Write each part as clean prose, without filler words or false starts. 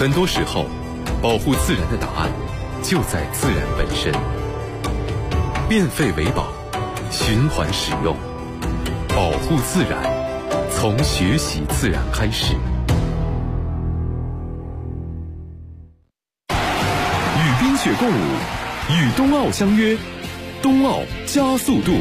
很多时候，保护自然的答案就在自然本身。变废为宝，循环使用，保护自然，从学习自然开始。与冰雪共舞，与冬奥相约，冬奥加速度。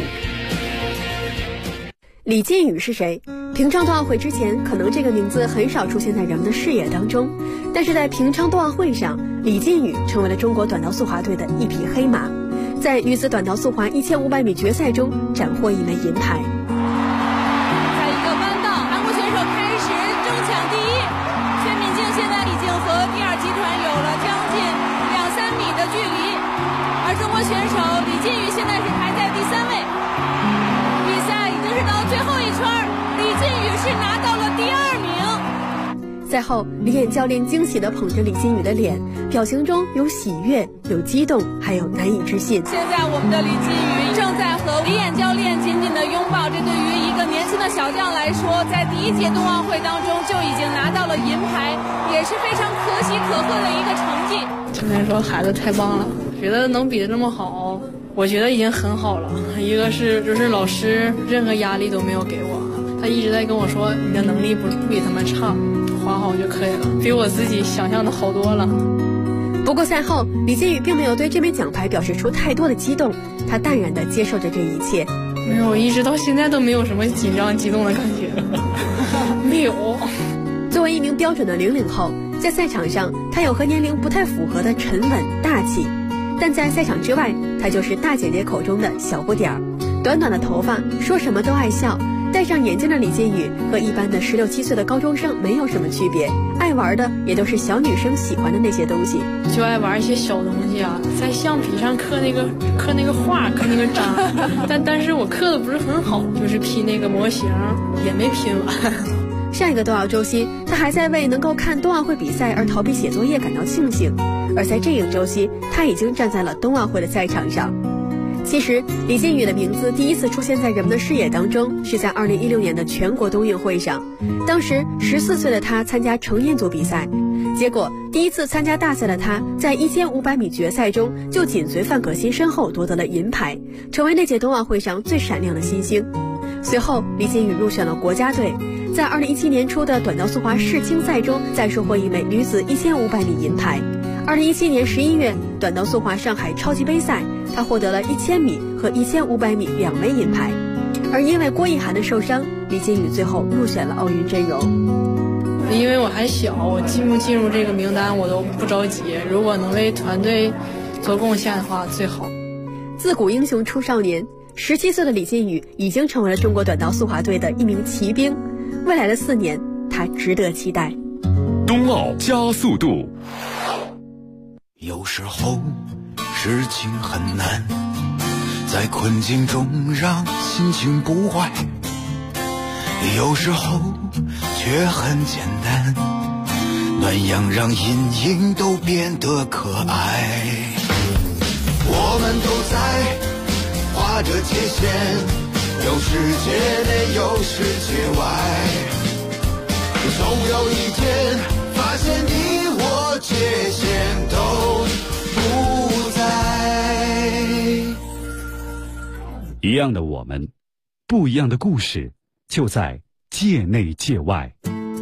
李靖宇是谁？平昌冬奥会之前，可能这个名字很少出现在人们的视野当中，但是在平昌冬奥会上，李靖宇成为了中国短道速滑队的一匹黑马，在女子短道速滑1500米决赛中斩获一枚银牌。 在一个弯道，韩国选手开始争抢第一，崔敏静现在已经和第二集团有了将近2-3米的距离，而中国选手李靖宇现在是排在第3位。比赛已经是到最后一圈，李靖宇是拿到了第2名。 赛后，李演教练惊喜地捧着李靖宇的脸，表情中有喜悦，有激动，还有难以置信。 现在我们的李靖宇正在和李演教练紧紧地拥抱，这对于一个年轻的小将来说，在第1届冬奥会当中就已经拿到了银牌，也是非常可喜可贺的一个成绩。 教练说孩子太棒了，觉得能比得这么好，我觉得已经很好了。一个是就是老师任何压力都没有给我，他一直在跟我说你的能力不比他们差，滑好就可以了，比我自己想象的好多了。 不过赛后，李靖宇并没有对这枚奖牌表示出太多的激动，他淡然地接受着这一切。 没有，一直到现在都没有什么紧张激动的感觉，没有。 作为一名标准的00后，在赛场上他有和年龄不太符合的沉稳大气，但在赛场之外，他就是大姐姐口中的小不点儿。短短的头发，说什么都爱笑，戴上眼镜的李靖宇和一般的16、17岁的高中生没有什么区别，爱玩的也都是小女生喜欢的那些东西， 就爱玩一些小东西啊，在橡皮上刻那个画，刻那个章，但是我刻的不是很好，就是拼那个模型也没拼完。 上一个冬奥周期，他还在为能够看冬奥会比赛而逃避写作业感到庆幸，而在这个周期，他已经站在了冬奥会的赛场上。其实，李靖宇的名字第一次出现在人们的视野当中，是在2016年的全国冬运会上。当时14岁的他参加成人组比赛，结果第一次参加大赛的他，在1500米决赛中就紧随范可新身后夺得了银牌，成为那届冬奥会上最闪亮的新星。随后，李靖宇入选了国家队，在2017年初的短道速滑世青赛中再收获一枚女子1500米银牌。2017年11月，短道速滑上海超级杯赛，他获得了1000米和1500米2枚银牌。而因为郭奕涵的受伤，李靖宇最后入选了奥运阵容。 因为我还小，我进不进入这个名单我都不着急，如果能为团队做贡献的话最好。 自古英雄出少年，17岁的李靖宇已经成为了中国短道速滑队的一名骑兵，未来的4年，他值得期待。 冬奥加速度。 有时候事情很难，在困境中让心情不坏，有时候却很简单，暖阳让阴影都变得可爱。我们都在划着界限，有世界内有世界外，总有一天发现你我界限都不在。 一样的我们，不一样的故事，就在界内界外。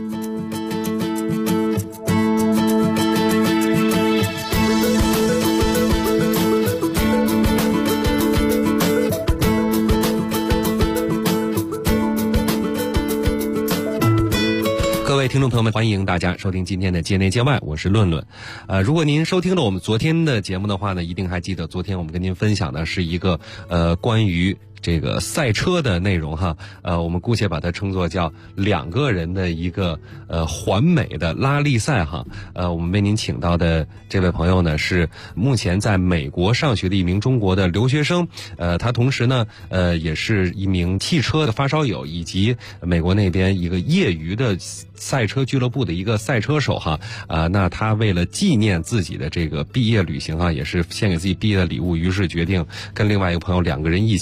各位听众朋友们，欢迎大家收听今天的界内界外，我是论论。如果您收听了我们昨天的节目的话呢，一定还记得昨天我们跟您分享的是一个关于这个赛车的内容哈，我们姑且把它称作叫2个人的一个环美的拉力赛哈。我们为您请到的这位朋友呢，是目前在美国上学的一名中国的留学生，他同时呢也是一名汽车的发烧友，以及美国那边一个业余的赛车俱乐部的一个赛车手哈。那他为了纪念自己的这个毕业旅行哈，也是献给自己毕业的礼物，于是决定跟另外一个朋友2个人一起哈，这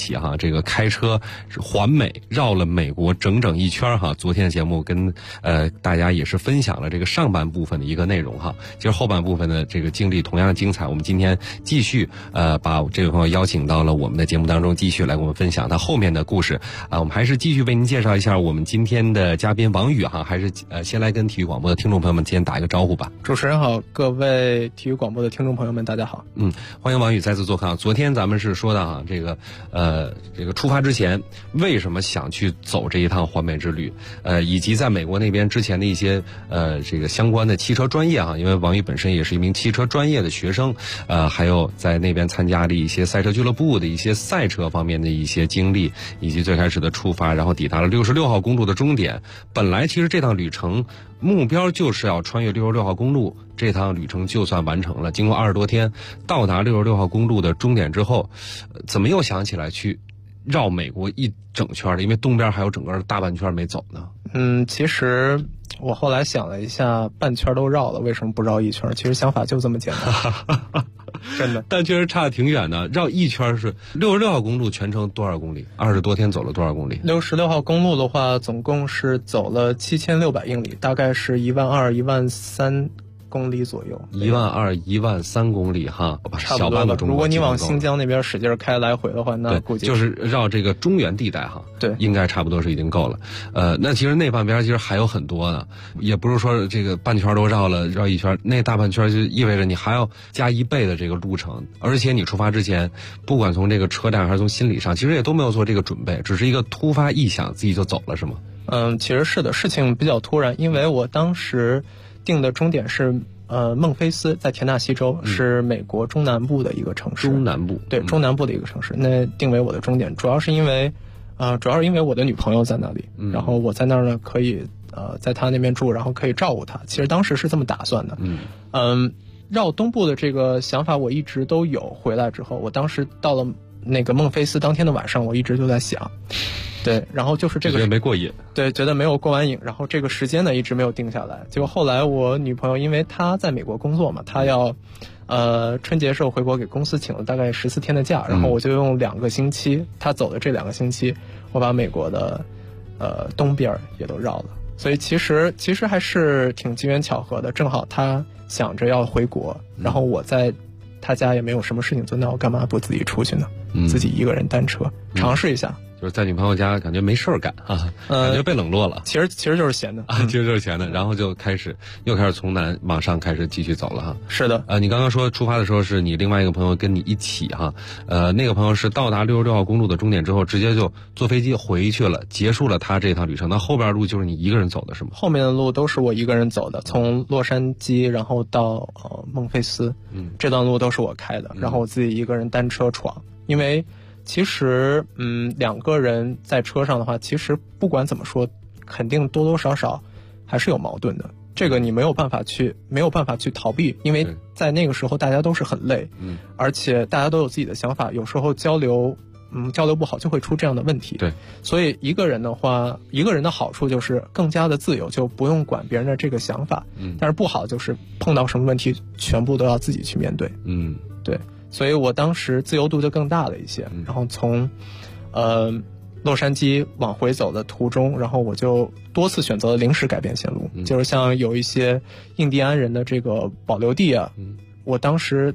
这个开车环美绕了美国整整一圈哈。昨天的节目跟大家也是分享了这个上半部分的一个内容哈。其实后半部分的这个经历同样的精彩，我们今天继续把这位朋友邀请到了我们的节目当中，继续来跟我们分享他后面的故事我们还是继续为您介绍一下我们今天的嘉宾王宇哈，还是先来跟体育广播的听众朋友们先打一个招呼吧。 主持人好，各位体育广播的听众朋友们大家好。 欢迎王宇再次做客。昨天咱们是说到这个出发之前为什么想去走这一趟环美之旅，以及在美国那边之前的一些这个相关的汽车专业因为王宇本身也是一名汽车专业的学生，还有在那边参加的一些赛车俱乐部的一些赛车方面的一些经历，以及最开始的出发，然后抵达了66号公路的终点。本来其实这趟旅程目标就是要穿越66号公路，这趟旅程就算完成了。经过20多天到达66号公路的终点之后，怎么又想起来去绕美国一整圈的？因为东边还有整个大半圈没走呢。 其实我后来想了一下，半圈都绕了，为什么不绕一圈？其实想法就这么简单。真的， 但确实差得挺远的。绕一圈是66号公路全程多少公里？20多天走了多少公里 ？66号公路的话，总共是走了7600英里，大概是12000、13000公里左右。 12000、13000公里哈，小半个中国。 如果你往新疆那边使劲开来回的话，那估计就是绕这个中原地带哈。 对， 应该差不多是已经够了。那其实那半边其实还有很多呢，也不是说这个半圈都绕了，绕一圈，那大半圈就意味着你还要加1倍的这个路程，而且你出发之前，不管从这个车站还是从心理上，其实也都没有做这个准备，只是一个突发异想，自己就走了，是吗？ 其实是的，事情比较突然，因为我当时定的终点是孟菲斯，在田纳西州，是美国中南部的一个城市。 中南部， 对，中南部的一个城市。那定为我的终点，主要是因为我的女朋友在那里，然后我在那儿呢可以在她那边住，然后可以照顾她。其实当时是这么打算的。绕东部的这个想法我一直都有。回来之后，我当时到了那个孟菲斯当天的晚上，我一直就在想。对，然后就是这个觉得没过瘾， 对，觉得没有过完瘾，然后这个时间呢一直没有定下来。结果后来我女朋友因为她在美国工作嘛，她要春节时候回国给公司请了大概14天的假，然后我就用2个星期，她走的这2个星期，我把美国的东边也都绕了。所以其实还是挺机缘巧合的，正好她想着要回国，然后我在她家也没有什么事情做，那我干嘛不自己出去呢？自己一个人单车尝试一下。 就是在女朋友家感觉没事儿干感觉被冷落了。 其实就是闲的其实就是闲的，然后就又开始从南往上开始继续走了哈。 是的， 你刚刚说出发的时候是你另外一个朋友跟你一起哈，那个朋友是到达66号公路的终点之后，直接就坐飞机回去了，结束了他这趟旅程。那后边路就是你一个人走的是吗？ 后面的路都是我一个人走的，从洛杉矶然后到孟菲斯，这段路都是我开的，然后我自己一个人单车闯，因为。其实2个人在车上的话，其实不管怎么说，肯定多多少少还是有矛盾的。这个你没有办法去逃避，因为在那个时候大家都是很累，而且大家都有自己的想法，有时候交流不好就会出这样的问题。 对， 所以一个人的话，一个人的好处就是更加的自由，就不用管别人的这个想法。但是不好就是碰到什么问题，全部都要自己去面对。对。所以我当时自由度就更大了一些，然后从洛杉矶往回走的途中，然后我就多次选择了临时改变线路，就是像有一些印第安人的这个保留地啊，我当时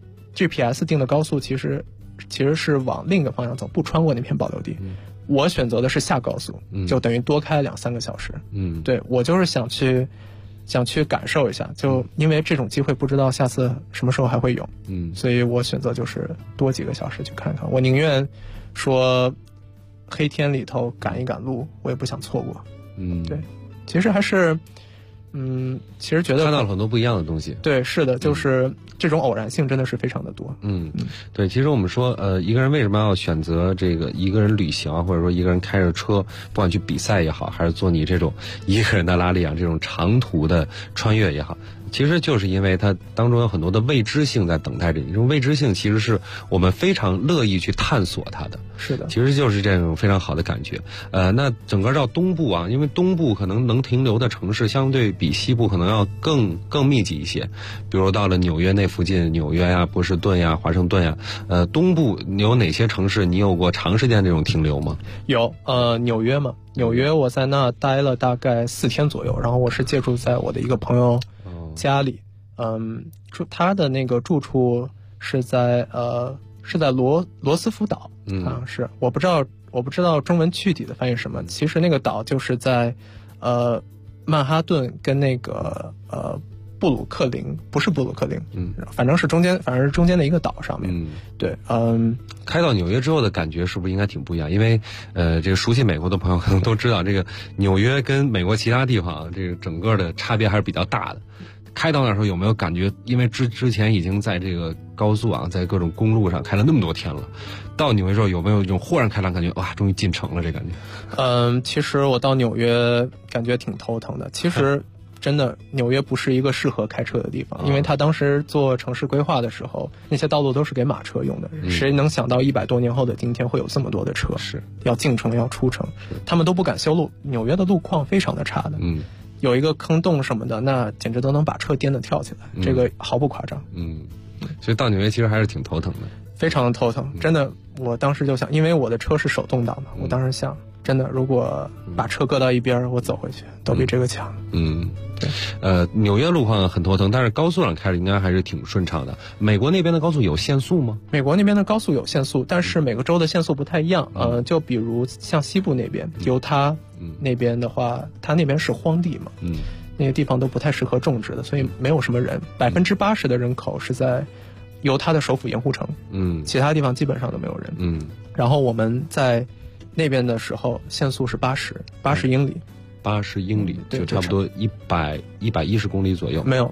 GPS 定的高速其实是往另一个方向走，不穿过那片保留地，我选择的是下高速，就等于多开2-3个小时。对，我就是想去感受一下，就因为这种机会不知道下次什么时候还会有，所以我选择就是多几个小时去看看。我宁愿说黑天里头赶一赶路，我也不想错过。对，其实还是其实觉得看到了很多不一样的东西。 对，是的，就是这种偶然性真的是非常的多。 对，其实我们说一个人为什么要选择这个一个人旅行啊，或者说一个人开着车，不管去比赛也好，还是做你这种一个人的拉力啊，这种长途的穿越也好，其实就是因为它当中有很多的未知性在等待着你。这种未知性其实是我们非常乐意去探索它的。 是的， 其实就是这种非常好的感觉。那整个到东部啊，因为东部可能能停留的城市相对比西部可能要更密集一些，比如到了纽约那附近，纽约呀、波士顿呀、华盛顿呀，东部有哪些城市你有过长时间这种停留吗？ 有，纽约嘛，纽约我在那待了大概4天左右，然后我是借住在我的一个朋友家里，他的那个住处是在罗斯福岛，是我不知道中文具体的翻译什么，其实那个岛就是在曼哈顿跟那个布鲁克林，不是布鲁克林，反正是中间的一个岛上面，对， 开到纽约之后的感觉是不是应该挺不一样？因为这个熟悉美国的朋友可能都知道，这个纽约跟美国其他地方这个整个的差别还是比较大的。开到那时候有没有感觉？因为之前已经在这个高速啊，在各种公路上开了那么多天了，到纽约之后有没有一种豁然开朗感觉？哇，终于进城了这感觉？ 其实我到纽约感觉挺头疼的。其实真的纽约不是一个适合开车的地方，因为他当时做城市规划的时候，那些道路都是给马车用的。谁能想到100多年后的今天会有这么多的车？是要进城要出城，他们都不敢修路。纽约的路况非常的差的。有一个坑洞什么的，那简直都能把车颠得跳起来，这个毫不夸张。 所以到纽约其实还是挺头疼的， 非常头疼。真的，我当时就想，因为我的车是手动挡嘛，我当时想，真的，如果把车搁到一边，我走回去都比这个强。 对。纽约路况很头疼，但是高速上开着应该还是挺顺畅的。美国那边的高速有限速吗？ 美国那边的高速有限速，但是每个州的限速不太一样。就比如像西部那边，犹他那边的话，它那边是荒地嘛，那些地方都不太适合种植的，所以没有什么人。80%的人口是在犹他的首府盐湖城，其他地方基本上都没有人。然后我们在那边的时候，限速是80英里。 80英里，就差不多110公里左右。 没有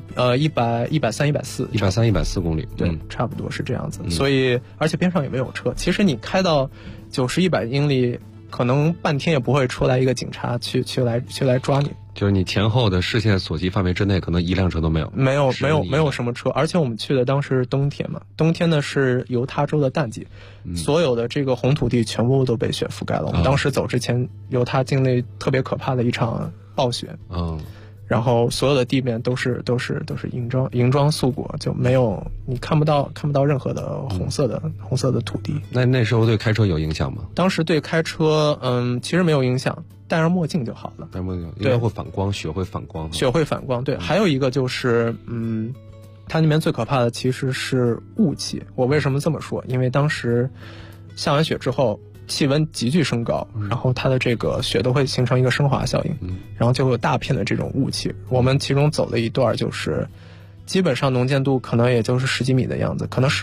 ，130、140 公里， 对，差不多是这样子。所以，而且边上也没有车。其实你开到90、100英里，可能半天也不会出来一个警察去来抓你。 就是你前后的视线所及范围之内，可能一辆车都没有。 没有什么车，而且我们去的当时是冬天嘛，冬天呢是犹他州的淡季，所有的这个红土地全部都被雪覆盖了。我们当时走之前，犹他经历特别可怕的一场暴雪，然后所有的地面都是银装素裹，就没有，你看不到任何的红色的土地。 那时候对开车有影响吗？ 当时对开车其实没有影响，戴上墨镜就好了。 戴墨镜应该会反光，雪会反光。 雪会反光，对。还有一个就是它那边最可怕的其实是雾气。我为什么这么说？因为当时下完雪之后，气温急剧升高，然后它的这个雪都会形成一个升华效应，然后就会有大片的这种雾气。我们其中走了一段，就是基本上能见度可能也就是10几米的样子，可能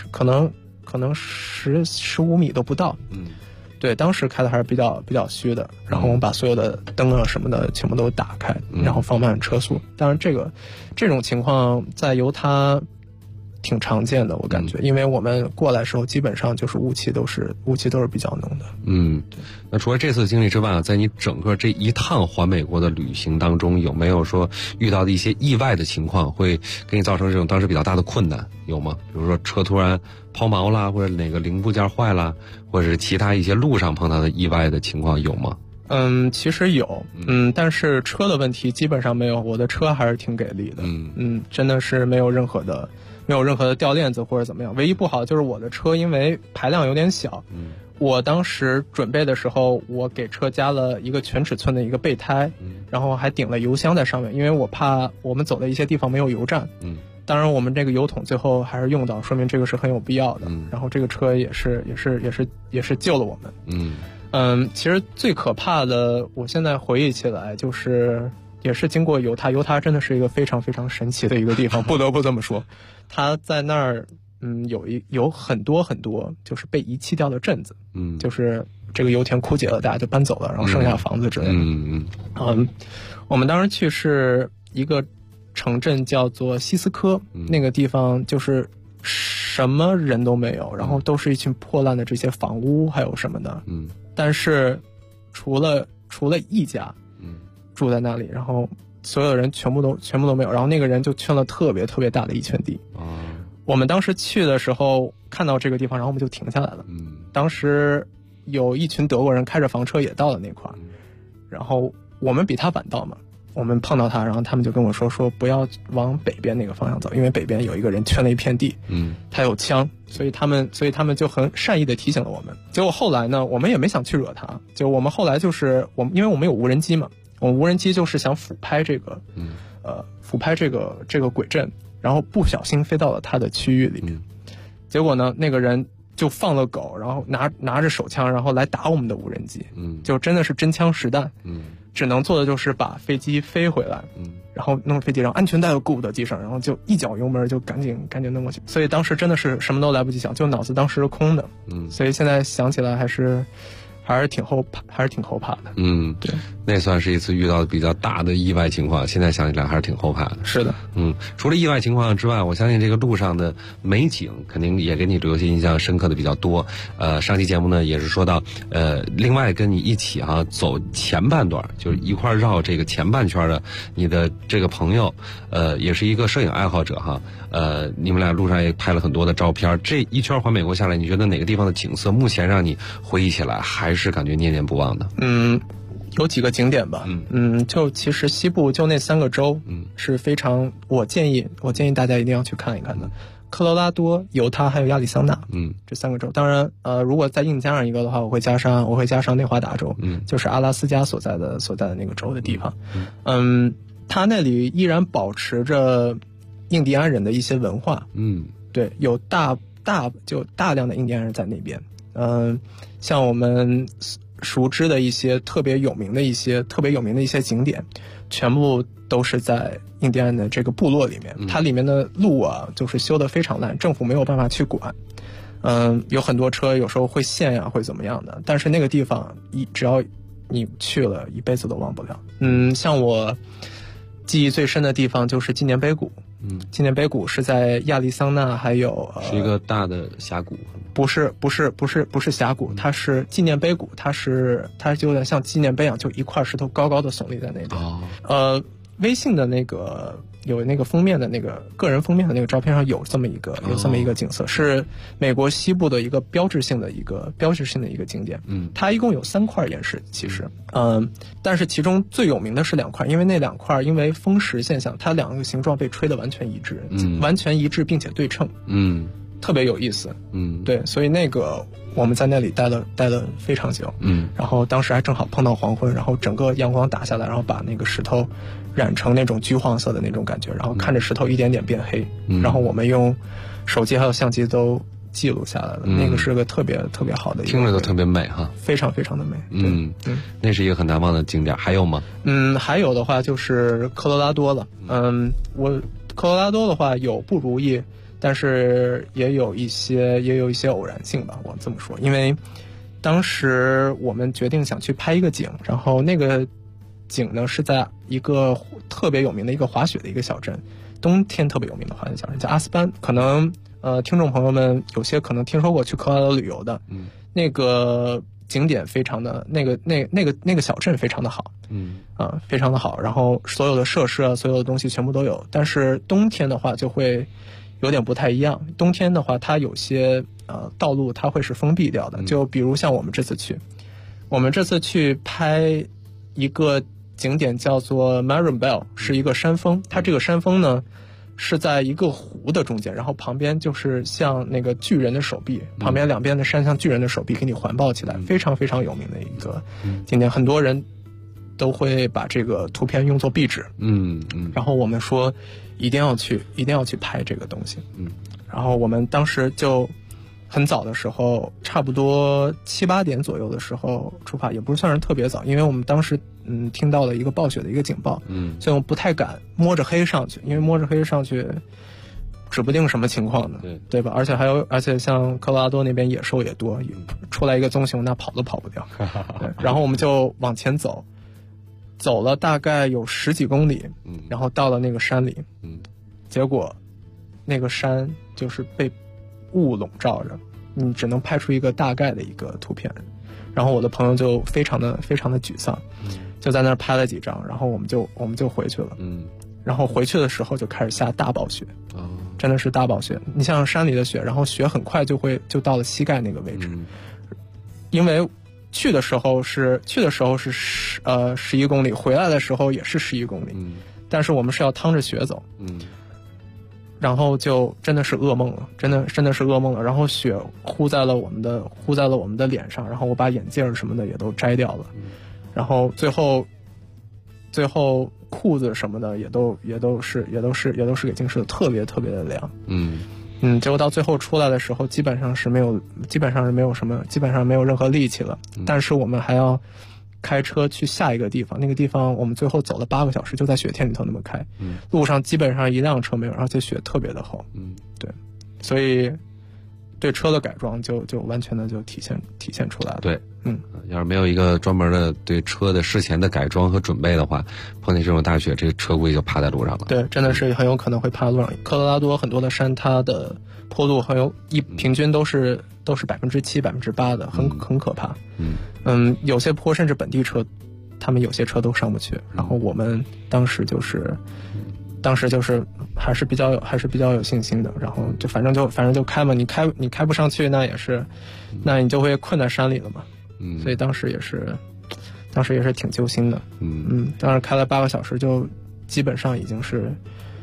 15米都不到。对，当时开的还是比较虚的。然后我们把所有的灯啊什么的全部都打开，然后放慢车速。当然这种情况在犹他挺常见的，我感觉，因为我们过来的时候基本上就是雾气都是比较浓的。 那除了这次经历之外，在你整个这一趟环美国的旅行当中，有没有说遇到的一些意外的情况，会给你造成这种当时比较大的困难，有吗？比如说车突然抛锚啦，或者哪个零部件坏啦，或者是其他一些路上碰到的意外的情况有吗？ 其实有，但是车的问题基本上没有，我的车还是挺给力的，真的是没有任何的掉链子或者怎么样。唯一不好就是我的车因为排量有点小，我当时准备的时候，我给车加了一个全尺寸的一个备胎，然后还顶了油箱在上面，因为我怕我们走的一些地方没有油站。当然我们这个油桶最后还是用到，说明这个是很有必要的。然后这个车也是救了我们。其实最可怕的，我现在回忆起来就是也是经过犹他真的是一个非常非常神奇的一个地方，不得不这么说。它在那儿有很多很多就是被遗弃掉的镇子，就是这个油田枯竭了，大家就搬走了，然后剩下房子之类的。我们当时去是一个城镇叫做西斯科，那个地方就是什么人都没有，然后都是一群破烂的这些房屋还有什么的。但是除了一家住在那里，然后所有人全部都没有，然后那个人就圈了特别特别大的一圈地。我们当时去的时候看到这个地方，然后我们就停下来了。当时有一群德国人开着房车也到了那块儿，然后我们比他晚到嘛，我们碰到他，然后他们就跟我说不要往北边那个方向走，因为北边有一个人圈了一片地，他有枪，所以他们就很善意的提醒了我们。结果后来呢，我们也没想去惹他，就我们后来就是因为我们有无人机嘛，我们无人机就是想俯拍这个轨阵，然后不小心飞到了他的区域里面，结果呢，那个人就放了狗，然后拿着手枪，然后来打我们的无人机，就真的是真枪实弹，只能做的就是把飞机飞回来，然后弄飞机，然后安全带又顾不得系上，然后就一脚油门就赶紧弄过去，所以当时真的是什么都来不及想，就脑子当时是空的，所以现在想起来还是挺后怕的。 对，那算是一次遇到的比较大的意外情况，现在想起来还是挺后怕的。 是的， 除了意外情况之外，我相信这个路上的美景肯定也给你留下印象深刻的比较多。上期节目呢也是说到，另外跟你一起走前半段，就是一块绕这个前半圈的你的这个朋友，也是一个摄影爱好者哈。你们俩路上也拍了很多的照片，这一圈环美国下来，你觉得哪个地方的景色目前让你回忆起来还是感觉念念不忘的？ 有几个景点吧，就其实西部就那3个州，是非常我建议大家一定要去看一看的。科罗拉多、犹他还有亚利桑那，这3个州。当然，如果再硬加上一个的话，我会加上内华达州，就是阿拉斯加所在的那个州的地方。它那里依然保持着印第安人的一些文化，对，有大量的印第安人在那边。像我们熟知的一些特别有名的一些景点，全部都是在印第安的这个部落里面。它里面的路就是修得非常烂，政府没有办法去管。有很多车有时候会陷呀，会怎么样的。但是那个地方只要你去了，一辈子都忘不了。像我记忆最深的地方就是纪念碑谷。纪念碑谷是在亚利桑那，还有是一个大的峡谷。 不是峡谷，它是纪念碑谷，它就有点像纪念碑一样，就一块石头高高的耸立在那边。微信的那个有那个封面的那个个人封面的那个照片上有这么一个景色，是美国西部的一个标志性的一个景点。它一共有3块岩石，其实，但是其中最有名的是2块，因为那2块因为风蚀现象，它2个形状被吹得完全一致，并且对称。特别有意思。对，所以那个我们在那里待了非常久。然后当时还正好碰到黄昏，然后整个阳光打下来，然后把那个石头染成那种橘黄色的那种感觉，然后看着石头一点点变黑，然后我们用手机还有相机都记录下来了。那个是个特别特别好的， 听着都特别美哈， 非常非常的美。 那是一个很难忘的景点。还有吗？ 还有的话就是科罗拉多了。科罗拉多的话有不如意，但是也有一些偶然性吧，我这么说。因为当时我们决定想去拍一个景，然后那个景呢是在一个特别有名的一个滑雪的一个小镇，冬天特别有名的滑雪小镇叫阿斯班。可能听众朋友们有些可能听说过去科罗拉多旅游的，那个景点非常的那个小镇非常的好，非常的好，然后所有的设施啊，所有的东西全部都有。但是冬天的话就会有点不太一样。冬天的话，它有些道路它会是封闭掉的，就比如像我们这次去拍一个景点叫做 Marimbell， 是一个山峰。它这个山峰呢是在一个湖的中间，然后旁边就是像那个巨人的手臂，旁边2边的山像巨人的手臂给你环抱起来，非常非常有名的一个景点。很多人都会把这个图片用作壁纸。然后我们说一定要去拍这个东西。然后我们当时就很早的时候，差不多7、8点左右的时候出发，也不算是特别早，因为我们当时听到了一个暴雪的一个警报，所以我们不太敢摸着黑上去，因为摸着黑上去指不定什么情况呢，对吧？而且像科罗拉多那边野兽也多，出来一个棕熊那跑都跑不掉。然后我们就往前走了大概有10几公里，然后到了那个山里，结果那个山就是被雾笼罩着，你只能拍出一个大概的一个图片。然后我的朋友就非常的沮丧，就在那儿拍了几张，然后我们就回去了。然后回去的时候就开始下大暴雪，真的是大暴雪。你像山里的雪，然后雪很快就到了膝盖那个位置。因为去的时候是11公里，回来的时候也是11公里，但是我们是要趟着雪走，然后就真的是噩梦了，真的是噩梦了。然后雪呼在了我们的脸上，然后我把眼镜什么的也都摘掉了，然后最后裤子什么的也都是给浸湿的，特别特别的凉。结果到最后出来的时候，基本上是没有任何力气了。但是我们还要开车去下一个地方，那个地方我们最后走了8个小时，就在雪天里头那么开。路上基本上一辆车没有，而且雪特别的厚。对，所以对车的改装就完全的就体现出来了。 对，要是没有一个专门的对车的事前的改装和准备的话，碰见这种大雪，这个车估计就趴在路上了。 对，真的是很有可能会趴在路上。科罗拉多很多的山，它的坡度平均都是7%、8%的，很可怕。有些坡甚至本地车，他们有些车都上不去。然后我们当时就是还是比较有信心的，然后就反正就开嘛，你开不上去，那你就会困在山里了嘛。所以当时也是挺揪心的。当时开了8个小时，就基本上已经是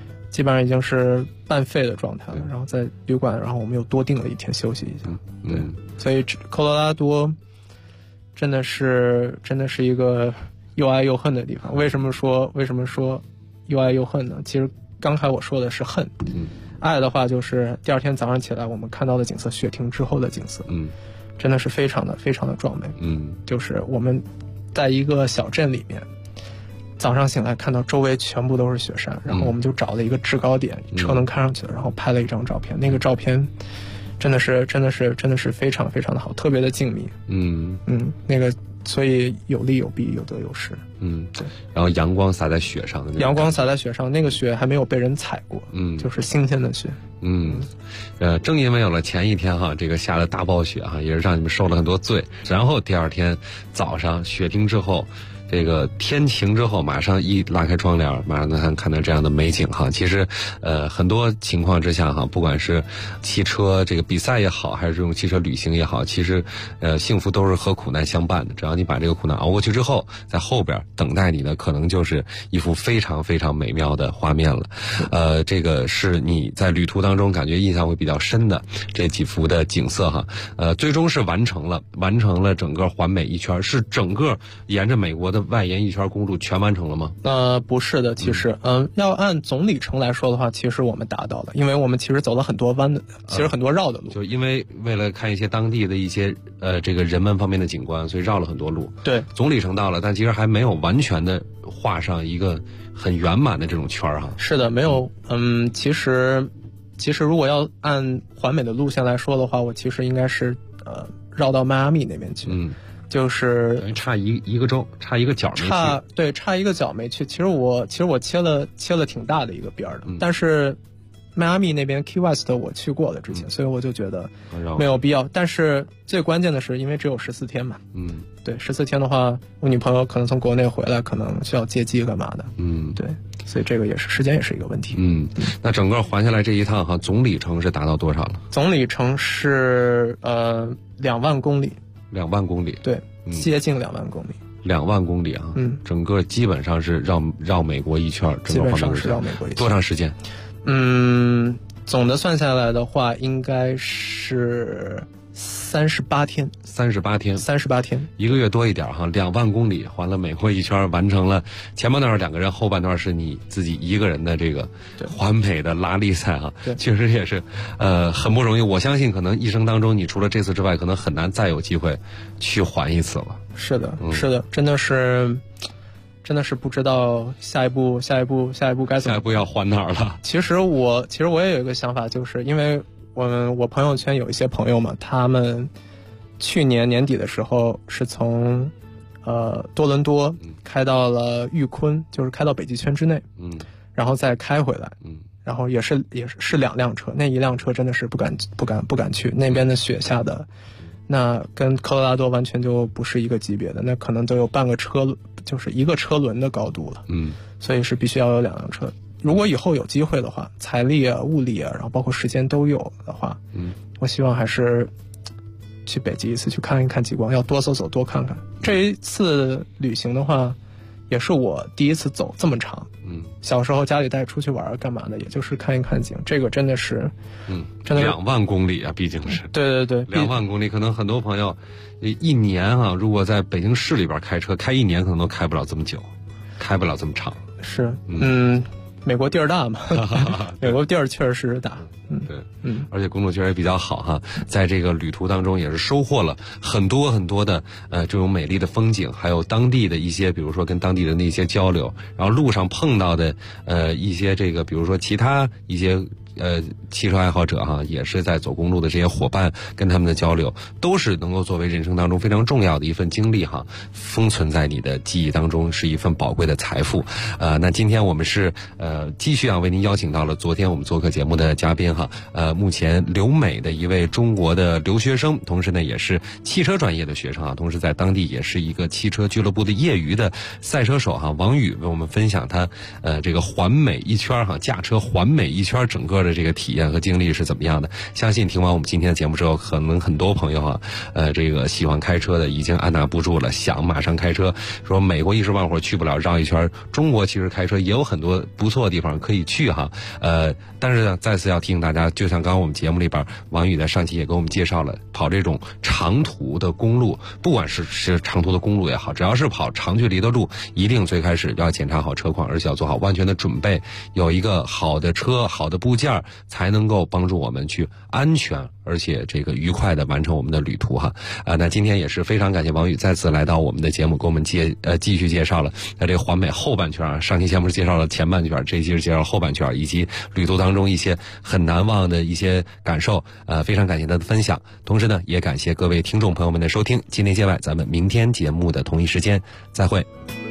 半废的状态了。然后在旅馆，然后我们又多订了1天休息一下。对，所以科罗拉多真的是一个又爱又恨的地方。为什么说又爱又恨呢？其实刚才我说的是恨，爱的话就是第二天早上起来我们看到的景色，雪停之后的景色，真的是非常的非常的壮美。就是我们在一个小镇里面，早上醒来看到周围全部都是雪山，然后我们就找了一个制高点，车能开上去了，然后拍了一张照片。那个照片真的是非常非常的好，特别的静谧。那个所以有利有弊，有得有失。对。 然后阳光洒在雪上的阳光洒在雪上，那个雪还没有被人踩过，就是新鲜的雪。 正因为有了前一天哈，这个下了大暴雪哈，也是让你们受了很多罪。然后第二天早上雪停之后，这个天晴之后，马上一拉开窗帘，马上能看到这样的美景哈。其实，很多情况之下哈，不管是汽车这个比赛也好，还是这种汽车旅行也好，其实，幸福都是和苦难相伴的。只要你把这个苦难熬过去之后，在后边等待你的可能就是一幅非常非常美妙的画面了。这个是你在旅途当中感觉印象会比较深的这几幅的景色哈。最终是完成了整个环美一圈，是整个沿着美国的外沿一圈公路全完成了吗？ 不是的，其实，要按总里程来说的话，其实我们达到了，因为我们其实走了很多弯的，其实很多绕的路。 就因为为了看一些当地的一些这个人文方面的景观，所以绕了很多路。 对， 总里程到了，但其实还没有完全的画上一个很圆满的这种圈哈。 是的，没有。其实如果要按环美的路线来说的话，我其实应该是绕到迈阿密那边去。就是差一个州，差一个角没去。 差一个角没去。其实我切了挺大的一个边的，但是迈阿密那边 Key West 我去过了之前，所以我就觉得没有必要。但是最关键的是，因为只有14天嘛。对，14天的话，我女朋友可能从国内回来，可能需要接机干嘛的。对，所以这个时间也是一个问题。 那整个环下来这一趟哈，总里程是达到多少了？ 总里程是2万公里。 2万公里， 对，接近2万公里。 2万公里啊，整个基本上是绕美国一圈， 基本上是绕美国一圈。 多长时间？ 总的算下来的话，应该是38天。 38天 ，38天 ，1个月多一点哈。2万公里环了美国一圈，完成了前半段2个人，后半段是你自己一个人的这个环美的拉力赛哈。确实也是很不容易。我相信可能一生当中，你除了这次之外，可能很难再有机会去环一次了。 是的，是的，真的是不知道下一步该怎么。 下一步要环哪儿了？ 其实我也有一个想法，就是因为我朋友圈有一些朋友嘛，他们去年年底的时候是从多伦多开到了玉昆，就是开到北极圈之内，然后再开回来，然后也是2辆车，那一辆车真的是不敢去那边的雪下的，那跟科罗拉多完全就不是一个级别的，那可能都有半个车，就是一个车轮的高度了，所以是必须要有2辆车。如果以后有机会的话，财力啊、物力啊，然后包括时间都有的话，我希望还是去北极一次，去看一看极光，要多走走，多看看。这一次旅行的话，也是我第一次走这么长。小时候家里带出去玩干嘛的，也就是看一看景。这个真的是，真的 2万公里啊，毕竟是。 对对对 ，2万公里，可能很多朋友一年啊，如果在北京市里边开车开1年，可能都开不了这么久，开不了这么长。 是，美国地儿大嘛，美国地儿确实是大。 对，而且公路确实也比较好哈，在这个旅途当中也是收获了很多很多的这种美丽的风景，还有当地的一些，比如说跟当地人的一些交流，然后路上碰到的一些这个，比如说其他一些汽车爱好者哈，也是在走公路的这些伙伴跟他们的交流，都是能够作为人生当中非常重要的一份经历哈，封存在你的记忆当中，是一份宝贵的财富。那今天我们是继续为您邀请到了昨天我们做客节目的嘉宾哈，目前留美的一位中国的留学生，同时呢也是汽车专业的学生啊，同时在当地也是一个汽车俱乐部的业余的赛车手哈，王宇为我们分享他这个环美一圈哈，驾车环美一圈整个的这个体验和经历是怎么样的。相信听完我们今天的节目之后，可能很多朋友啊这个喜欢开车的已经按捺不住了，想马上开车，说美国一时半会儿去不了，绕一圈，中国其实开车也有很多不错的地方可以去哈。但是呢再次要提醒大家，就像刚刚我们节目里边王宇在上期也给我们介绍了，跑这种长途的公路，不管是长途的公路也好，只要是跑长距离的路，一定最开始要检查好车况，而且要做好万全的准备，有一个好的车好的部件，才能够帮助我们去安全而且这个愉快的完成我们的旅途哈。那今天也是非常感谢王宇再次来到我们的节目，给我们继续介绍了这个环美后半圈啊。上期节目是介绍了前半圈，这期是介绍后半圈，以及旅途当中一些很难忘的一些感受。非常感谢他的分享，同时呢也感谢各位听众朋友们的收听。今天界外，咱们明天节目的同一时间再会。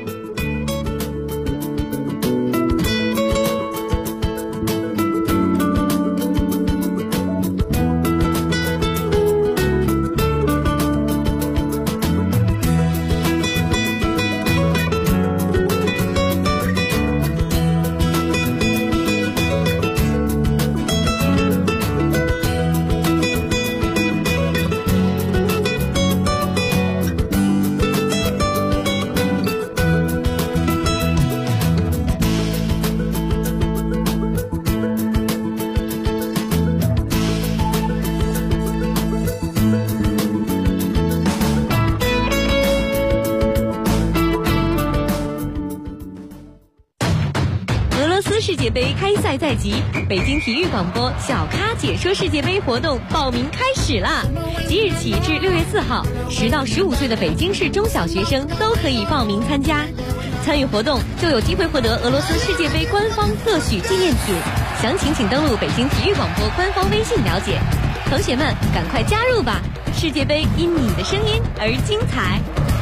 世界杯开赛在即，北京体育广播小咖解说世界杯活动报名开始啦！即日起至6月4号，10到15岁的北京市中小学生都可以报名参加。参与活动就有机会获得俄罗斯世界杯官方特许纪念品，详情请登录北京体育广播官方微信了解。同学们，赶快加入吧！世界杯因你的声音而精彩。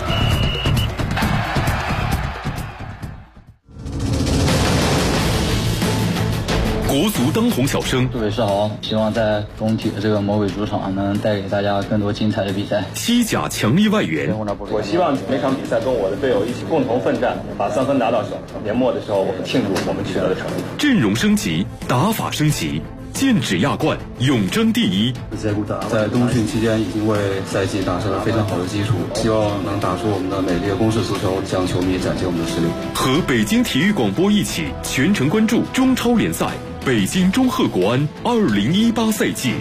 国足当红小生， 各位是好，希望在工体的这个魔鬼主场能带给大家更多精彩的比赛。 西甲强力外援， 我希望每场比赛跟我的队友一起共同奋战，把3分拿到手。年末的时候，我们庆祝我们取得的成绩。 阵容升级，打法升级，剑指亚冠，永争第一。 在冬训期间已经为赛季打下了非常好的基础，希望能打出我们的美丽的攻势足球，向球迷展现我们的实力。 和北京体育广播一起全程关注中超联赛。北京中赫国安2018赛季。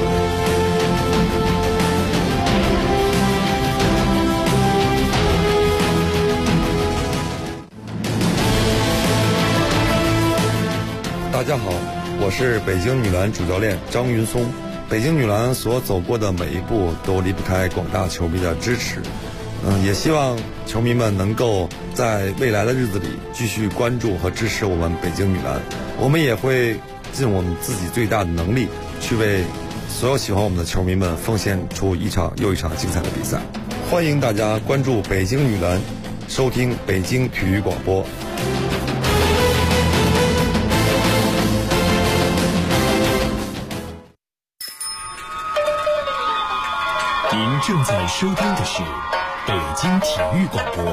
大家好，我是北京女篮主教练张云松。北京女篮所走过的每一步都离不开广大球迷的支持。也希望球迷们能够在未来的日子里继续关注和支持我们北京女篮。我们也会尽我们自己最大的能力，去为所有喜欢我们的球迷们奉献出一场又一场精彩的比赛。欢迎大家关注北京女篮，收听北京体育广播。 您正在收听的是北京体育广播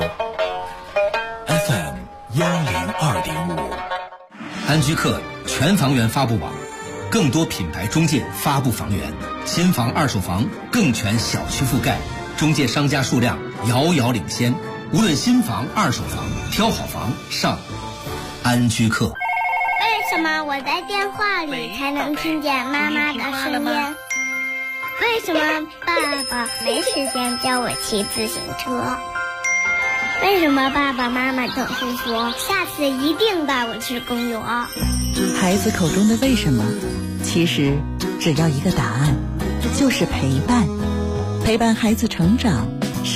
FM 102.5。 安居客全房源发布网更多品牌中介发布房源，新房、二手房更全小区覆盖，中介商家数量遥遥领先。无论新房、二手房，挑好房上安居客。 为什么我在电话里才能听见妈妈的声音？为什么爸爸没时间教我骑自行车？为什么爸爸妈妈总是说下次一定带我去公园？ 孩子口中的为什么，其实只要一个答案，就是陪伴。陪伴孩子成长，